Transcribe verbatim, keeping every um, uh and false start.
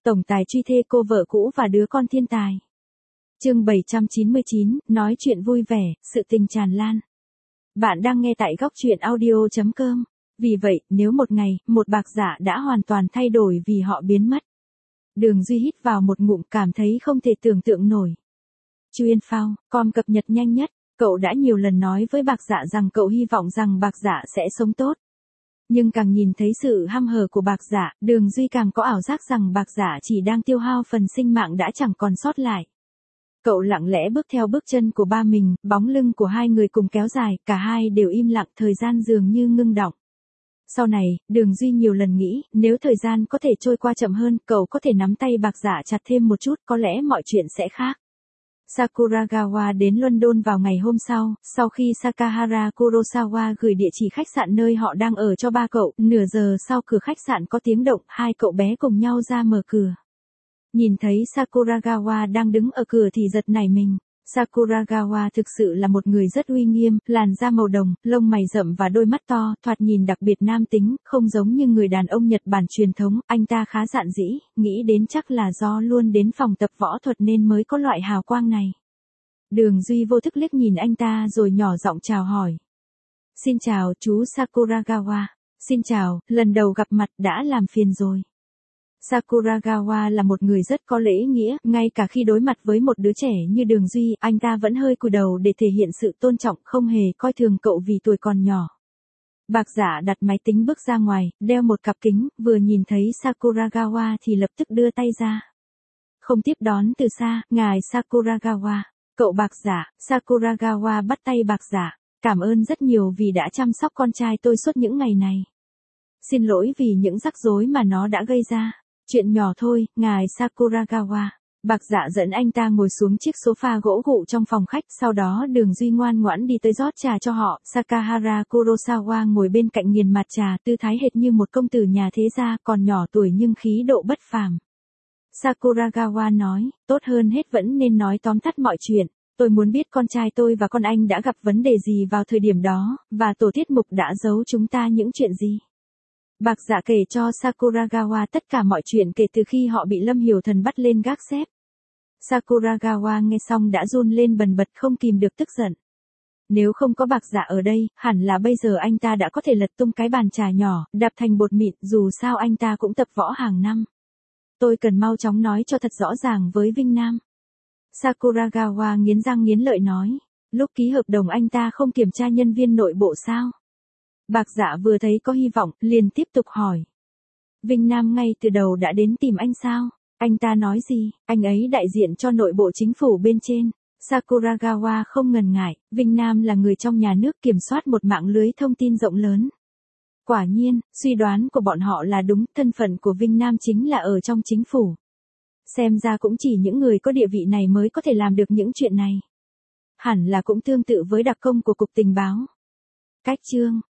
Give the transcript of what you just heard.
tổng tài truy thê cô vợ cũ và đứa con thiên tài. Chương bảy trăm chín mươi chín, nói chuyện vui vẻ, sự tình tràn lan. Bạn đang nghe tại góc truyện audio chấm com. Vì vậy, nếu một ngày, một bạc dạ đã hoàn toàn thay đổi vì họ biến mất. Đường Duy hít vào một ngụm cảm thấy không thể tưởng tượng nổi. Chu Yên Phao, com cập nhật nhanh nhất, cậu đã nhiều lần nói với bạc dạ rằng cậu hy vọng rằng bạc dạ sẽ sống tốt. Nhưng càng nhìn thấy sự hăm hở của bạc dạ, Đường Duy càng có ảo giác rằng bạc dạ chỉ đang tiêu hao phần sinh mạng đã chẳng còn sót lại. Cậu lặng lẽ bước theo bước chân của ba mình, bóng lưng của hai người cùng kéo dài, cả hai đều im lặng, thời gian dường như ngưng đọng. Sau này, Đường Duy nhiều lần nghĩ, nếu thời gian có thể trôi qua chậm hơn, cậu có thể nắm tay bạc dạ chặt thêm một chút, có lẽ mọi chuyện sẽ khác. Sakuragawa đến London vào ngày hôm sau, sau khi Sakahara Kurosawa gửi địa chỉ khách sạn nơi họ đang ở cho ba cậu, nửa giờ sau cửa khách sạn có tiếng động, hai cậu bé cùng nhau ra mở cửa. Nhìn thấy Sakuragawa đang đứng ở cửa thì giật nảy mình. Sakuragawa thực sự là một người rất uy nghiêm, làn da màu đồng, lông mày rậm và đôi mắt to, thoạt nhìn đặc biệt nam tính, không giống như người đàn ông Nhật Bản truyền thống, anh ta khá dạn dĩ, nghĩ đến chắc là do luôn đến phòng tập võ thuật nên mới có loại hào quang này. Đường Duy vô thức liếc nhìn anh ta rồi nhỏ giọng chào hỏi. Xin chào, chú Sakuragawa. Xin chào, lần đầu gặp mặt đã làm phiền rồi. Sakuragawa là một người rất có lễ nghĩa, ngay cả khi đối mặt với một đứa trẻ như Đường Duy, anh ta vẫn hơi cúi đầu để thể hiện sự tôn trọng, không hề coi thường cậu vì tuổi còn nhỏ. Bạc dạ đặt máy tính bước ra ngoài, đeo một cặp kính, vừa nhìn thấy Sakuragawa thì lập tức đưa tay ra. Không tiếp đón từ xa, ngài Sakuragawa. Cậu bạc dạ, Sakuragawa bắt tay bạc dạ. Cảm ơn rất nhiều vì đã chăm sóc con trai tôi suốt những ngày này. Xin lỗi vì những rắc rối mà nó đã gây ra. Chuyện nhỏ thôi, ngài Sakuragawa. Bạc dạ dẫn anh ta ngồi xuống chiếc sofa gỗ gụ trong phòng khách, sau đó Đường Duy ngoan ngoãn đi tới rót trà cho họ. Sakahara Kurosawa ngồi bên cạnh nghiền mặt trà, tư thái hệt như một công tử nhà thế gia, còn nhỏ tuổi nhưng khí độ bất phàm. Sakuragawa nói, tốt hơn hết vẫn nên nói tóm tắt mọi chuyện. Tôi muốn biết con trai tôi và con anh đã gặp vấn đề gì vào thời điểm đó, và tổ tiết mục đã giấu chúng ta những chuyện gì. Bạc dạ kể cho Sakuragawa tất cả mọi chuyện kể từ khi họ bị Lâm Hiểu Thần bắt lên gác xếp. Sakuragawa nghe xong đã run lên bần bật không kìm được tức giận. Nếu không có bạc dạ ở đây, hẳn là bây giờ anh ta đã có thể lật tung cái bàn trà nhỏ, đập thành bột mịn, dù sao anh ta cũng tập võ hàng năm. Tôi cần mau chóng nói cho thật rõ ràng với Vinh Nam. Sakuragawa nghiến răng nghiến lợi nói, lúc ký hợp đồng anh ta không kiểm tra nhân viên nội bộ sao? Bạc dạ vừa thấy có hy vọng, liền tiếp tục hỏi. Vinh Nam ngay từ đầu đã đến tìm anh sao? Anh ta nói gì? Anh ấy đại diện cho nội bộ chính phủ bên trên. Sakuragawa không ngần ngại, Vinh Nam là người trong nhà nước kiểm soát một mạng lưới thông tin rộng lớn. Quả nhiên, suy đoán của bọn họ là đúng, thân phận của Vinh Nam chính là ở trong chính phủ. Xem ra cũng chỉ những người có địa vị này mới có thể làm được những chuyện này. Hẳn là cũng tương tự với đặc công của Cục Tình báo. Cách chương